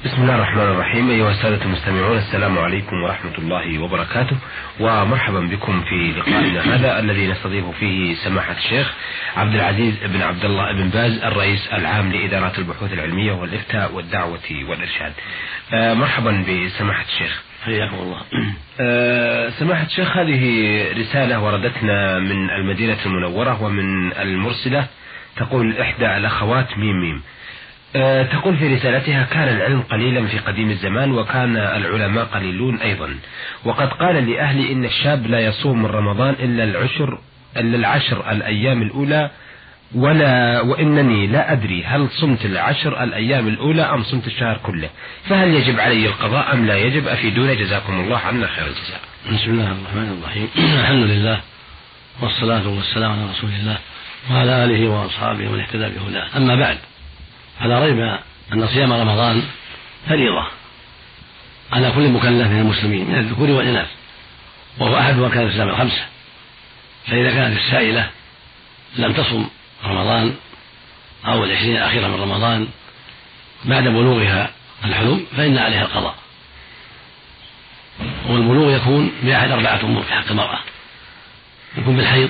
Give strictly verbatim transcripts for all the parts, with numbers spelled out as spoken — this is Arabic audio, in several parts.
بسم الله الرحمن الرحيم. أيها السادة المستمعون، السلام عليكم ورحمة الله وبركاته، ومرحبا بكم في لقائنا هذا الذي نستضيف فيه سماحة الشيخ عبد العزيز بن عبد الله بن باز، الرئيس العام لإدارات البحوث العلمية والإفتاء والدعوة والإرشاد. آه مرحبا بسماحة الشيخ، حياكم الله. آه سماحة الشيخ، هذه رسالة وردتنا من المدينة المنورة ومن المرسلة، تقول إحدى الأخوات ميم ميم، أه تقول في رسالتها: كان العلم قليلا في قديم الزمان، وكان العلماء قليلون أيضا، وقد قال لأهلي إن الشاب لا يصوم من رمضان إلا العشر إلا العشر الأيام الأولى، ولا وإنني لا أدري هل صمت العشر الأيام الأولى أم صمت الشهر كله، فهل يجب علي القضاء أم لا يجب؟ أفيدونا جزاكم الله عنا خير الجزاء. بسم الله الرحمن الرحيم. الحمد لله والصلاة والسلام على رسول الله وعلى آله وأصحابه ومن اهتدى بهداه. أما بعد، فلا ريب أن صيام رمضان فريضة على كل مكلف من المسلمين من الذكور والإناث، وهو أحد أركان الإسلام الخمسة. فإذا كانت السائلة لم تصم رمضان أو العشرين الأخيرة من رمضان بعد بلوغها الحلم فإن عليها القضاء، والبلوغ يكون بأحد أربعة أمور في حق المرأة: يكون بالحيض،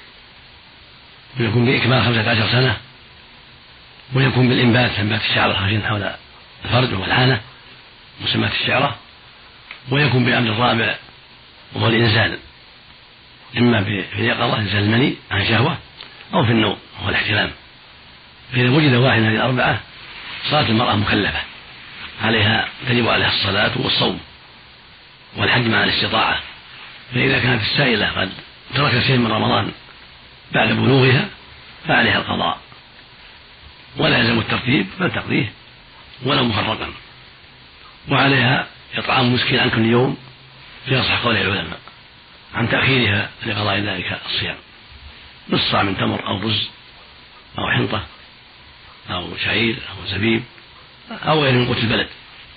ويكون بإكمال خمسة عشر سنة، ويكون بالإنبات، إنبات الشعر الخفيف حول الفرج والعانة مسمات الشعرة، ويكون بأمر الرابع وهو الإنزال، إما في اليقظة إنزال المني عن شهوة، أو في النوم وهو الاحتلام. فإذا وجد واحد من الأربعة صارت المرأة مكلفة، عليها تجب عليها الصلاة والصوم والحج مع الاستطاعة. فإذا كانت السائلة قد تركت شيء من رمضان بعد بلوغها فعليها القضاء، ولا يلزم الترتيب بل تقضيه ولو مفرقا، وعليها إطعام مسكين عن كل يوم في أصح قول العلماء عن تأخيرها لقضاء ذلك الصيام، نص صاع من تمر أو رز أو حنطة أو شعير أو زبيب أو غير من قوت البلد.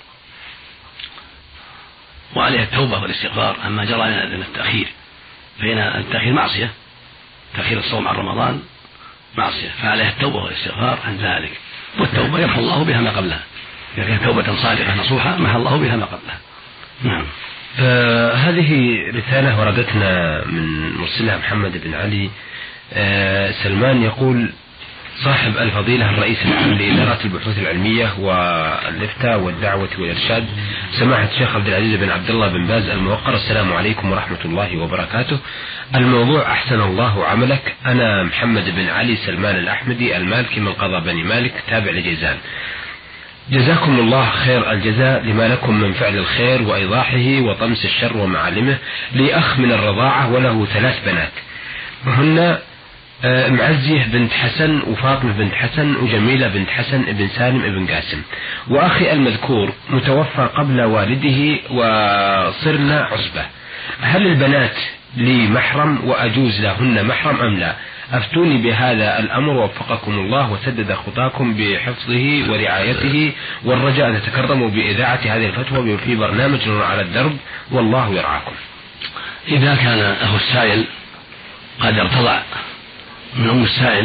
وعليها التوبة والاستغفار عما جرى من التأخير، فإن التأخير معصية، تأخير الصوم عن رمضان معصية، فعليها التوبة والاستغفار عن ذلك، والتوبة يمحو الله بها ما قبلها، إذا كانت توبة صادقة نصوحة محى الله بها ما قبلها. نعم. آه هذه رسالة وردتنا من مرسلها محمد بن علي آه سلمان، يقول: صاحب الفضيلة الرئيس العام لإدارات البحوث العلمية والإفتاء والدعوة والإرشاد سماحة الشيخ عبد العزيز بن عبد الله بن باز الموقر، السلام عليكم ورحمة الله وبركاته. الموضوع: أحسن الله عملك، أنا محمد بن علي سلمان الأحمدي المالكي من قضاء بني مالك تابع لجيزان. جزاكم الله خير الجزاء لما لكم من فعل الخير وإيضاحه وطمس الشر ومعالمه. لي أخ من الرضاعة وله ثلاث بنات، وهن معزية بنت حسن وفاطمة بنت حسن وجميلة بنت حسن ابن سالم ابن قاسم، وأخي المذكور متوفى قبل والده وصرنا عصبة. هل البنات لي محرم وأجوز لهن محرم أم لا؟ أفتوني بهذا الأمر وفقكم الله وسدد خطاكم بحفظه ورعايته، والرجاء أن تتكرموا بإذاعة هذه الفتوى في برنامج نور على الدرب، والله يرعاكم. إذا كان أخو السائل قد ارتضع من أم السائل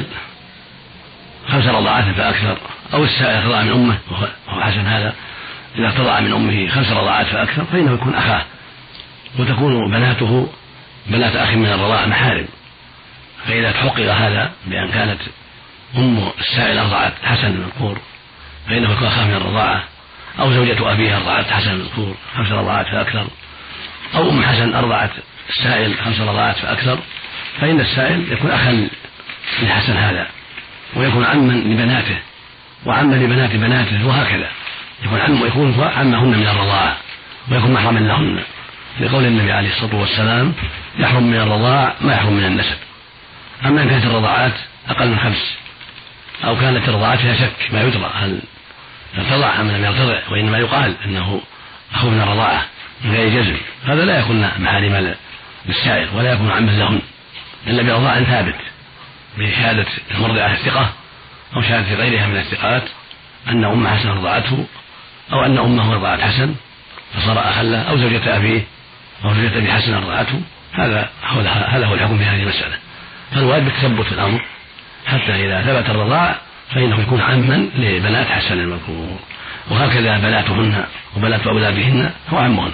خمس رضاعات فأكثر، أو السائل ارتضع من أمه وهو حسن هذا، إذا ارتضع من أمه خمس رضاعات فأكثر فإنه يكون أخاه، وتكون بناته بنات أخ من الرضاعة محارم. فإذا تحقق هذا بأن كانت أم السائل أرضعت حسن المذكور فإنه يكون أخاه من الرضاعة، أو زوجة أبيها أرضعت حسن المذكور خمس رضاعات فأكثر، أو أم حسن أرضعت السائل خمس رضاعات فأكثر، فإن السائل يكون أخا لحسن هذا، ويكون عما لبناته وعما لبنات بناته، وهكذا يكون عم ويكون عمهن من الرضاعة ويكون محرما لهن، لقول النبي عليه الصلاة والسلام: يحرم من الرضاع ما يحرم من النسب. أما إن كانت الرضاعات أقل من خمس، أو كانت الرضاعات فيها شك ما يدرى هل يرتضع أم لم يرتضع، وإنما يقال أنه أخو من الرضاعة من غير جزم، هذا لا يكون محارما للسائل ولا يكون عما لهن إلا برضاع ثابت بشهادة المرضعة الثقة أو شهادة غيرها من الثقات أن أم حسن رضعته، أو أن أمه رضعت حسن فصار أخا له، أو زوجة أبيه أو زوجة أبي حسن رضعته. هذا هذا هو الحكم في هذه المسألة. فالواجب التثبت في الأمر حتى إذا ثبت الرضاع فإنه يكون عما لبنات حسن المذكور. وهكذا بناتهن وبنات أولادهن وعمهن.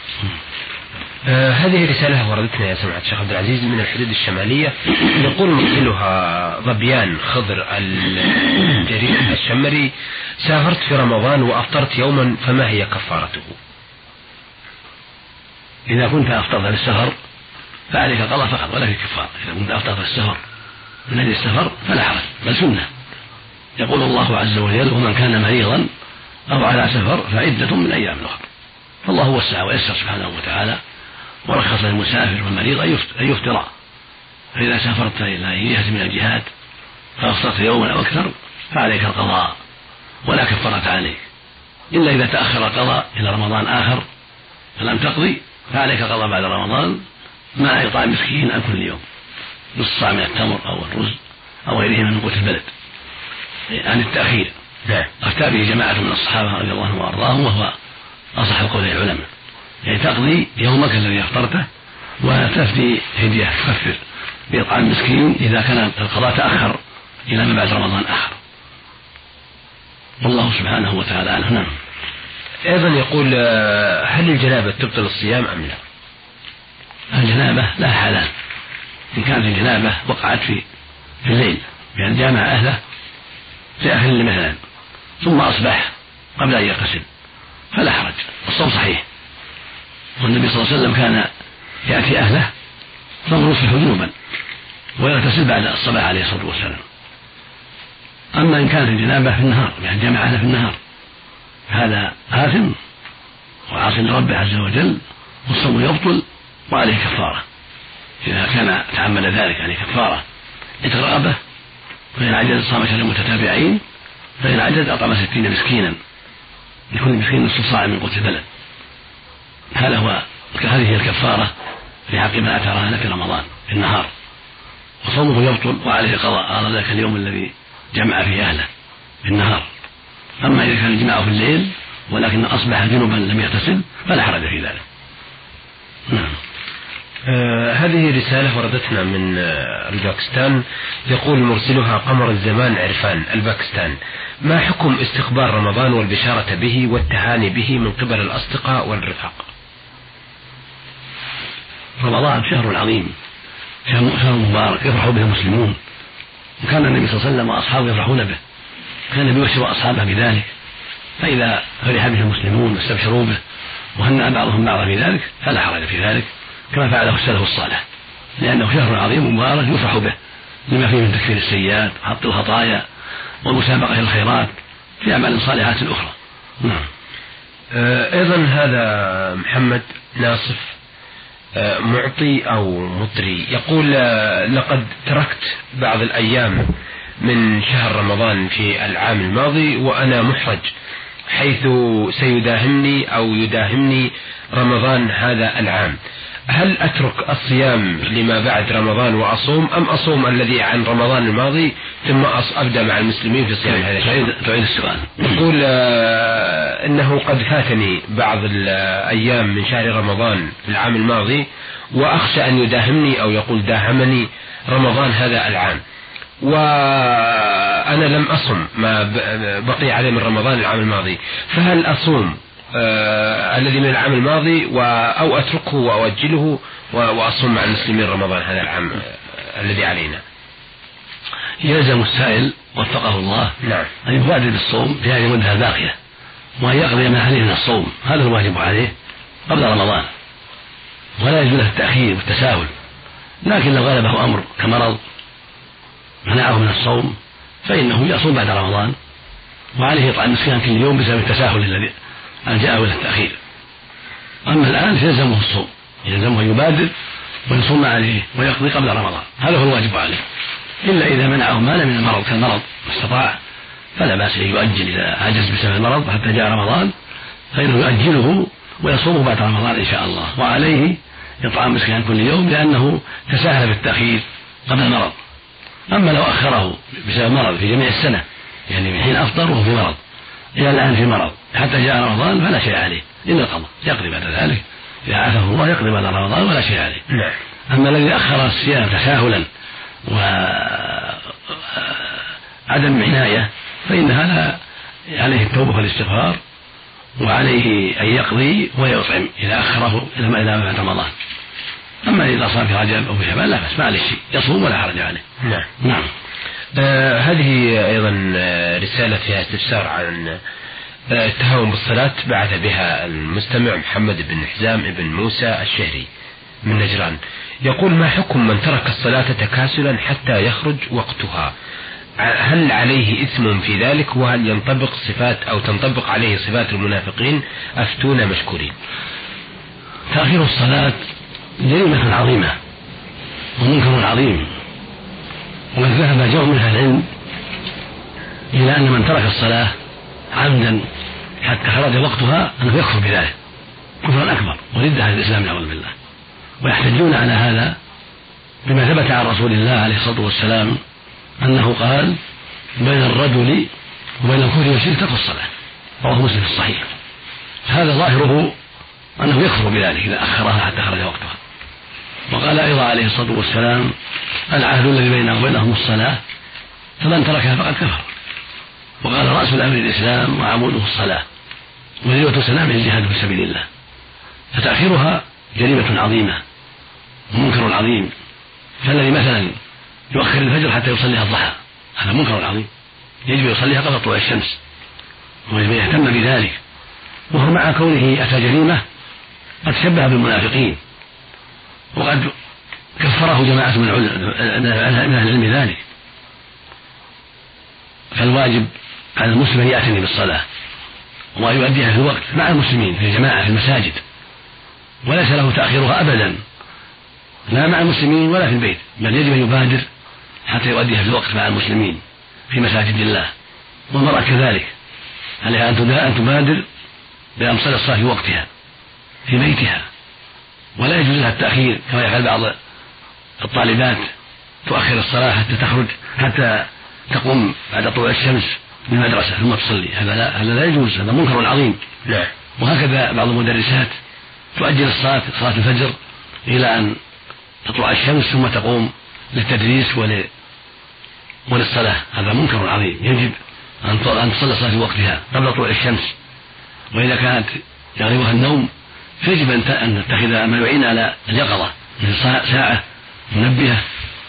آه هذه رسالة وردتنا يا سماحة الشيخ عبد العزيز من الحدود الشمالية، يقول مرسلها ظبيان خضر الجريء الشمري: سافرت في رمضان وأفطرت يوما، فما هي كفارته؟ إذا كنت أفطرت في السفر فعليك قضاء فقط ولا في كفارة. إذا كنت أفطرت في السفر من أجل السفر فلا حرج، بل سنة. يقول الله عز وجل: ومن كان مريضا أو على سفر فعدة من أيام أخرى. فالله وسع ويسر سبحانه وتعالى، ورخص للمسافر والمريض أن يفطر. فإذا سافرت إلى أي جهة من الجهات فأفطرت يوما أو أكثر فعليك القضاء ولا كفارة عليك، إلا إذا تأخر القضاء إلى رمضان آخر فلم تقضي فعليك قضاء بعد رمضان مع إطعام مسكين عن كل يوم، نصف صاع من التمر أو الرز أو غيره من قوت البلد عن التأخير. أفتى به جماعة من الصحابة رضي الله عنهم وأرضاهم، وهو أصح قول العلماء، يعني تقضي يومك الذي افطرته وتفدي هدية تكفر بإطعام مسكين إذا كان القضاء تأخر إلى ما بعد رمضان آخر. والله سبحانه وتعالى أعلم. نعم. أيضا يقول: هل الجنابة تبطل الصيام أم لا؟ الجنابة لا حلال. إن كانت الجنابة وقعت في في الليل بأن جامع أهله في آخر الليل مثلا ثم أصبح قبل أن يغتسل فلا حرج، الصوم صحيح. والنبي صلى الله عليه وسلم كان يأتي أهله ثم يصبح جنوبا ويغتسل بعد الصباح عليه الصلاة والسلام. أما إن كانت الجنابة في النهار بأن جامع أهله في النهار هذا آثم وعاص لربه عز وجل، والصوم يبطل وعليه كفارة إذا كان تعمد ذلك، عليه كفارة عتق رقبة، فإن عجز صام شهرين متتابعين، فإن عجز أطعم ستين مسكينا لكل مسكين نصف صاع من قوت البلد. هذا هو هذه هي الكفارة في حق من أتى رهنة في رمضان في النهار، وصومه يبطل وعليه قضاء على ذلك اليوم الذي جمع فيه أهله في النهار. أما إذا كان الجماع في الليل ولكن أصبح جنبا لم يغتسل فلا حرج في ذلك. نعم. آه هذه رسالة وردتنا من آه الباكستان، يقول مرسلها قمر الزمان عرفان الباكستان: ما حكم استقبال رمضان والبشارة به والتهاني به من قبل الأصدقاء والرفاق؟ رمضان شهر عظيم، شهر مبارك يفرح به المسلمون، وكان النبي صلى الله عليه وسلم وأصحابه يفرحون به، كان النبي يبشر أصحابه بذلك، فإذا فرح به المسلمون واستبشروا به وهنأ بعضهم بعضا في ذلك فلا حرج في ذلك، كما فعله السلف الصالح، لأنه شهر عظيم مبارك يفرح به لما فيه من تكفير السيئات وحط الخطايا والمسابقة إلى الخيرات في أعمال صالحات أخرى. نعم. أيضا هذا محمد ناصف معطي أو مطري يقول: لقد تركت بعض الأيام من شهر رمضان في العام الماضي وأنا محرج، حيث سيداهمني أو يداهمني رمضان هذا العام، هل أترك الصيام لما بعد رمضان وأصوم، أم أصوم الذي عن رمضان الماضي ثم أبدأ مع المسلمين في صيام هذا الشهر؟ تعيد السؤال. يقول آه إنه قد فاتني بعض الأيام من شهر رمضان في العام الماضي، وأخشى أن يداهمني أو يقول داهمني رمضان هذا العام، وأنا لم أصم ما بقي عليه من رمضان العام الماضي، فهل أصوم آه الذي من العام الماضي أو أتركه وأؤجله وأصوم مع المسلمين رمضان هذا العام آه الذي علينا؟ يلزم السائل وفقه الله نعم. أن يبادر بالصوم في هذه المدة الباقية، وأن يقضي ما عليه من الصوم، هذا الواجب عليه قبل رمضان، ولا يجوز له التأخير والتساهل. لكن لو غلبه أمر كمرض منعه من الصوم فإنه يصوم بعد رمضان، وعليه إطعام مسكين كل يوم بسبب التساهل الذي ألجأه إلى التأخير. أما الآن فيلزمه الصوم، يلزمه أن يبادر ويصوم عليه ويقضي قبل رمضان، هذا هو الواجب عليه. إلا إذا منعه مانع من المرض كالمرض واستطاع فلا بأس أن يؤجل إذا عجز بسبب المرض حتى جاء رمضان، فإنه يؤجله ويصومه بعد رمضان إن شاء الله، وعليه إطعام مسكين كل يوم لأنه تساهل بالتأخير قبل المرض. أما لو أخره بسبب مرض في جميع السنة، يعني من حين أفطر وهو في مرض إلى الآن في مرض حتى جاء رمضان فلا شيء عليه إلا القضاء، يقضي بعد ذلك إذا عافاه الله يقضي بعد رمضان ولا شيء عليه. نعم. أما الذي أخر الصيام تساهلا وعدم عناية فإن هذا عليه التوبة والاستغفار، وعليه أن يقضي ويطعم إذا أخره إلى ما إلى بعد رمضان. أما إذا صام في رجب أو في شعبان لا بأس، ما عليه شيء، يصوم ولا حرج عليه. نعم. نعم. آه هذه أيضا رسالة فيها استفسار عن التهاون بالصلاة، بعث بها المستمع محمد بن حزام بن موسى الشهري من نجران، يقول: ما حكم من ترك الصلاة تكاسلا حتى يخرج وقتها؟ هل عليه إثم في ذلك؟ وهل ينطبق صفات أو تنطبق عليه صفات المنافقين؟ أفتونا مشكورين. تأخير الصلاة جريمة عظيمة ومنكر عظيم، وقد ذهب جمع من أهل العلم إلى أن من ترك الصلاة عمدا حتى خرج وقتها أنه يكفر بذلك كفرا أكبر وردة عن الإسلام نعوذ بالله. ويحتجون على هذا بما ثبت عن رسول الله عليه الصلاة والسلام أنه قال: بين الرجل وبين الكفر والشرك ترك الصلاة، رواه مسلم في الصحيح. هذا ظاهره أنه يكفر بذلك إذا أخرها حتى خرج وقتها. وقال أيضا عليه الصلاة والسلام: العهد الذي بيننا وبينهم الصلاة، فمن تركها فقد كفر. وقال: رأس الأمر الإسلام وعموده الصلاة، وذروة سلامه الجهاد في سبيل الله. فتأخيرها جريمة عظيمة ومنكر عظيم. فالذي مثلا يؤخر الفجر حتى يصليها الضحى هذا منكر عظيم، يجب يصليها قبل طلوع الشمس، ويجب يهتم بذلك. وهو مع كونه أتى جريمة قد شبه بالمنافقين، وقد كفره جماعة من أهل العلم ذلك. فالواجب على المسلم أن يعتني بالصلاة ويؤديها في الوقت مع المسلمين في الجماعة في المساجد، وليس له تأخيرها أبدا لا مع المسلمين ولا في البيت، بل يجب أن يبادر حتى يؤديها في الوقت مع المسلمين في مساجد الله. والمرأة كذلك عليها أن تبادر بأن تصلي الصلاة في وقتها في بيتها، ولا يجوز لها التأخير كما يفعل بعض الطالبات، تؤخر الصلاة حتى تخرج حتى تقوم بعد طلوع الشمس من المدرسة ثم تصلي. هذا لا, هذا لا يجوز، هذا منكر عظيم. لا. وهكذا بعض المدرسات تؤجل الصلاة صلاة الفجر إلى أن تطلع الشمس ثم تقوم للتدريس ول... وللصلاة. هذا منكر عظيم، يجب أن تصلي الصلاة في وقتها قبل طلوع الشمس. وإذا كانت يغلبها النوم فيجب أن تتخذ ما يعين على اليقظة، مثل ساعة منبهة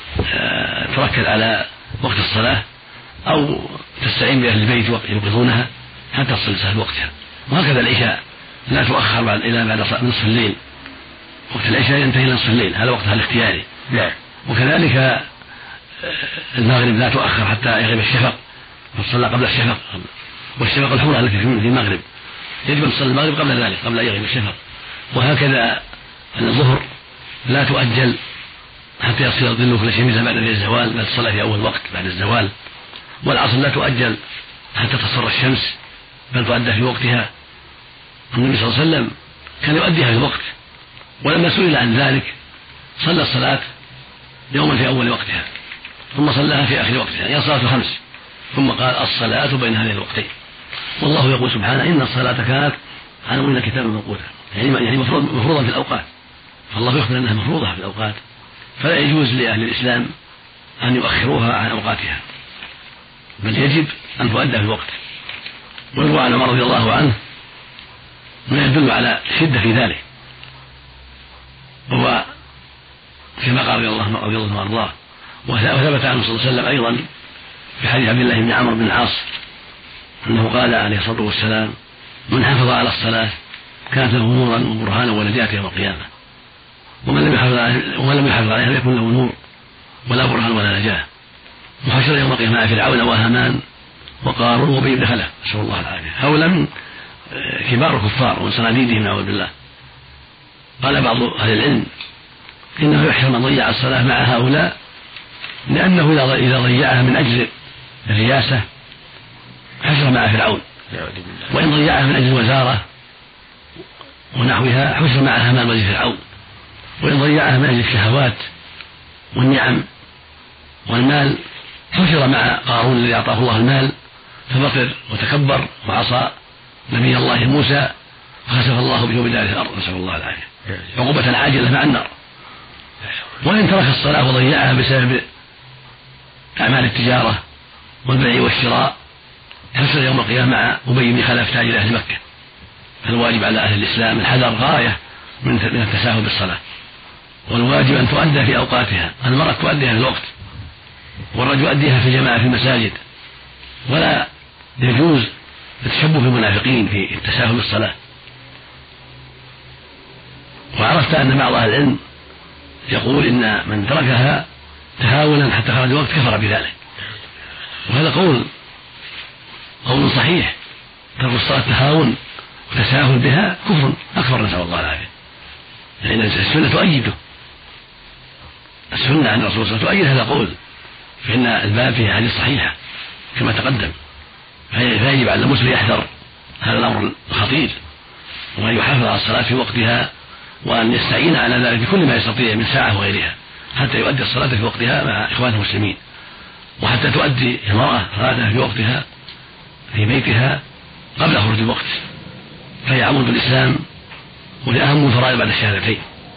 تركز على وقت الصلاة، أو تستعين بأهل البيت يوقظونها حتى تصلي الصلاة في وقتها. وهكذا العشاء لا تؤخر بعد إلى بعد نصف الليل، وقت العشاء ينتهي إلى نصف الليل، هذا وقتها الاختياري. لا. وكذلك المغرب لا تؤخر حتى يغيب الشفق، فتصلى قبل الشفق، والشفق الحمراء التي في المغرب يجب أن تصلي المغرب قبل ذلك قبل أن يغيب الشفق. وهكذا الظهر لا تؤجل حتى يصير الظل كل شيء بعد الزوال، بل تصلى في أول وقت بعد الزوال. والعصر لا تؤجل حتى تصفر الشمس، بل تؤدى في وقتها. النبي صلى الله عليه وسلم كان يؤديها في الوقت، ولما سئل عن ذلك صلى الصلاة يوما في أول وقتها ثم صلاها في آخر وقتها، هي صلاة الخمس، ثم قال: الصلاة بين هذين الوقتين. والله يقول سبحانه: إن الصلاة كانت على مؤمنين كتابا موقوتا، يعني يعني مفروضة في الأوقات، فالله يخبر أنها مفروضة في الأوقات، فلا يجوز لأهل الإسلام أن يؤخروها عن أوقاتها، بل يجب أن تؤدى في الوقت. ويروى عن عمر رضي الله عنه ما يدل على شدة في ذلك، وهو كما قال رضي الله رضي الله عنه وارضاه. وثبت عنه صلى الله عليه وسلم أيضا في حديث عبد الله بن عمرو بن العاص أنه قال عليه الصلاة والسلام: من حافظ على الصلاة كانت له نورا وبرهانا ونجاة يوم القيامة، ومن لم يحافظ عليها ومن لم يحافظ عليها يكون له نور ولا برهان ولا نجاة. وحشر يوم القيامة فرعون وهامان وقارون وأبي بن خلف، نسأل الله العافية، هؤلاء من كبار الكفار ومن صناديدهم نعوذ بالله. قال بعض أهل العلم إنه يحشر من ضيع الصلاة مع هؤلاء، لأنه إذا ضيعها من أجل الرياسة حشر مع فرعون، وإن ضيعها من أجل الوزارة ونحوها حشر مع هامان وزير فرعون، وإن ضيعها من أجل الشهوات والنعم والمال حشر مع قارون الذي أعطاه الله المال فبطر وتكبر وعصى نبي الله موسى فخسف الله به بدار الأرض، نسأل الله العافية، عقوبة عاجلة مع النار. وإن ترك الصلاة وضيعها بسبب أعمال التجارة والبيع والشراء يحصل يوم القيامة مع أبي بن خلف تاج أهل مكة. فالواجب على أهل الإسلام الحذر غاية من التساهل بالصلاة، والواجب أن تؤدى في أوقاتها. المرأة تؤديها في الوقت، والرجل يؤديها في الجماعة في المساجد، ولا يجوز التشبه بالمنافقين في التساهل بالصلاة. وعرفت أن بعض أهل العلم يقول إن من تركها تهاونا حتى خرج الوقت كفر بذلك، وهذا قول قول صحيح. ترك الصلاة تهاون وتساهل بها كفر أكبر، نسأل الله العافية، لأن السنة تؤيده. السنة عن الرسول صلى الله عليه وسلم تؤيد هذا القول، فإن الباب فيه حديث صحيحة كما تقدم. فيجب على المسلم يحذر هذا الأمر الخطير، وأن يحافظ على الصلاة في وقتها، وأن يستعين على ذلك بكل ما يستطيع من ساعة وغيرها حتى يؤدي الصلاة في وقتها مع إخوانه المسلمين، وحتى تؤدي المرأة صلاتها في وقتها في بيتها قبل خروج الوقت، فهي عمود الإسلام ولأهم الفرائض بعد الشهادتين.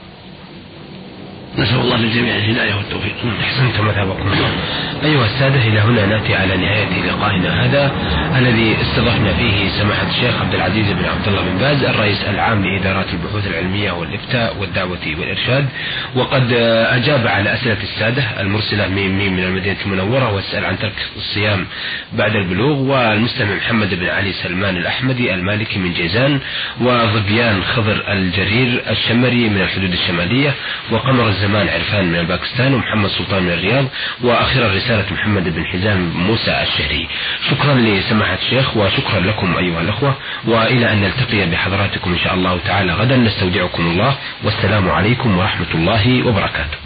نسأل الله للجميع الهداية والتوفيق. أحسنت مذهبكم. أيها السادة، إلى هنا نأتي على نهاية لقائنا هذا الذي استضفنا فيه سماحة الشيخ عبد العزيز بن عبد الله بن باز، الرئيس العام لإدارات البحوث العلمية والإفتاء والدعوة والإرشاد، وقد أجاب على أسئلة السادة المرسلة ميم ميم من المدينة المنورة واسأل عن ترك الصيام بعد البلوغ، والمستمع محمد بن علي سلمان الأحمدي المالكي من جيزان، وظبيان خضر الجرير الشمري من الحدود الشمالية، وقمر الزمان عرفان من باكستان، ومحمد سلطان من الرياض، وأخيرا رسالة محمد بن حزام موسى الشهري. شكرا لسماحة الشيخ وشكرا لكم أيها الأخوة، وإلى أن نلتقي بحضراتكم إن شاء الله تعالى غدا، نستودعكم الله، والسلام عليكم ورحمة الله وبركاته.